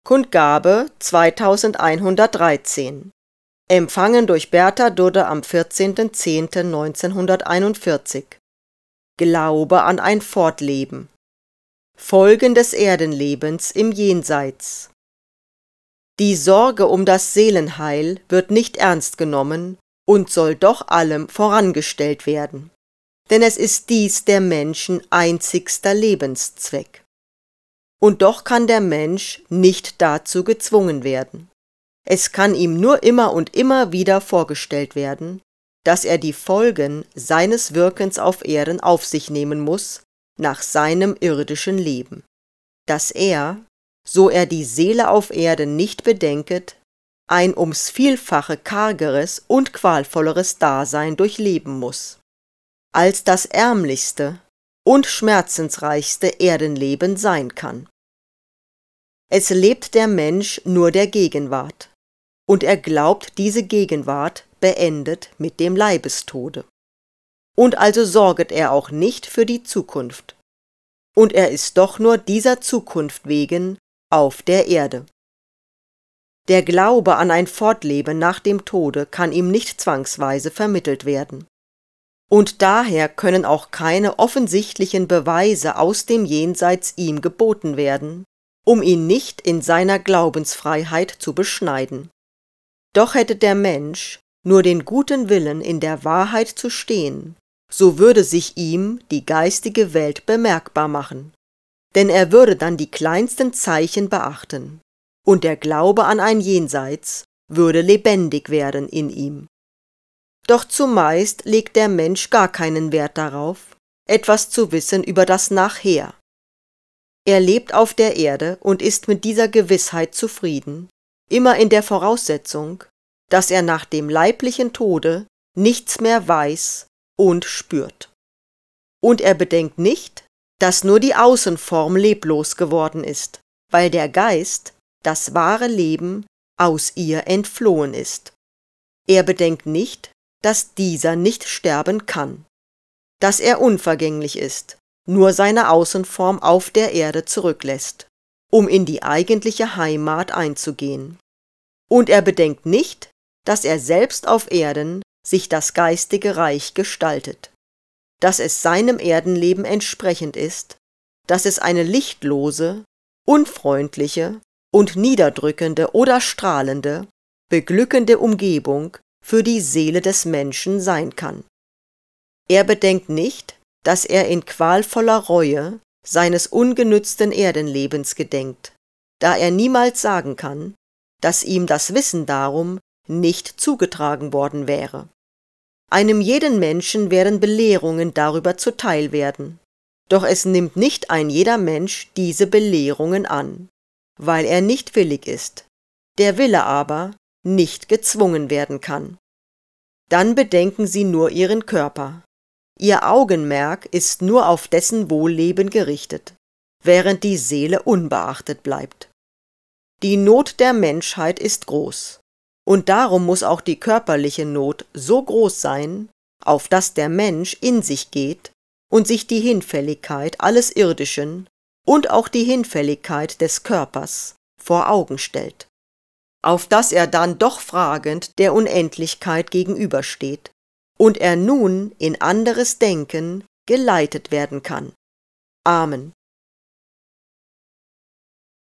Kundgabe 2113. Empfangen durch Bertha Dudde am 14.10.1941. Glaube an ein Fortleben. Folgen des Erdenlebens im Jenseits. Die Sorge um das Seelenheil wird nicht ernst genommen und soll doch allem vorangestellt werden. Denn es ist dies der Menschen einzigster Lebenszweck. Und doch kann der Mensch nicht dazu gezwungen werden. Es kann ihm nur immer und immer wieder vorgestellt werden, dass er die Folgen seines Wirkens auf Erden auf sich nehmen muss, nach seinem irdischen Leben. Dass er, so er die Seele auf Erden nicht bedenket, ein ums Vielfache kargeres und qualvolleres Dasein durchleben muss, als das ärmlichste und schmerzensreichste Erdenleben sein kann. Es lebt der Mensch nur der Gegenwart, und er glaubt, diese Gegenwart beendet mit dem Leibestode. Und also sorget er auch nicht für die Zukunft. Und er ist doch nur dieser Zukunft wegen auf der Erde. Der Glaube an ein Fortleben nach dem Tode kann ihm nicht zwangsweise vermittelt werden. Und daher können auch keine offensichtlichen Beweise aus dem Jenseits ihm geboten werden, um ihn nicht in seiner Glaubensfreiheit zu beschneiden. Doch hätte der Mensch nur den guten Willen, in der Wahrheit zu stehen, so würde sich ihm die geistige Welt bemerkbar machen, denn er würde dann die kleinsten Zeichen beachten, und der Glaube an ein Jenseits würde lebendig werden in ihm. Doch zumeist legt der Mensch gar keinen Wert darauf, etwas zu wissen über das Nachher. Er lebt auf der Erde und ist mit dieser Gewissheit zufrieden, immer in der Voraussetzung, dass er nach dem leiblichen Tode nichts mehr weiß und spürt. Und er bedenkt nicht, dass nur die Außenform leblos geworden ist, weil der Geist, das wahre Leben, aus ihr entflohen ist. Er bedenkt nicht, dass dieser nicht sterben kann, dass er unvergänglich ist, nur seine Außenform auf der Erde zurücklässt, um in die eigentliche Heimat einzugehen. Und er bedenkt nicht, dass er selbst auf Erden sich das geistige Reich gestaltet, dass es seinem Erdenleben entsprechend ist, dass es eine lichtlose, unfreundliche und niederdrückende oder strahlende, beglückende Umgebung für die Seele des Menschen sein kann. Er bedenkt nicht, dass er in qualvoller Reue seines ungenützten Erdenlebens gedenkt, da er niemals sagen kann, dass ihm das Wissen darum nicht zugetragen worden wäre. Einem jeden Menschen werden Belehrungen darüber zuteil werden, doch es nimmt nicht ein jeder Mensch diese Belehrungen an, weil er nicht willig ist, der Wille aber nicht gezwungen werden kann. Dann bedenken sie nur ihren Körper. Ihr Augenmerk ist nur auf dessen Wohlleben gerichtet, während die Seele unbeachtet bleibt. Die Not der Menschheit ist groß, und darum muss auch die körperliche Not so groß sein, auf dass der Mensch in sich geht und sich die Hinfälligkeit alles Irdischen und auch die Hinfälligkeit des Körpers vor Augen stellt, auf dass er dann doch fragend der Unendlichkeit gegenübersteht und er nun in anderes Denken geleitet werden kann. Amen.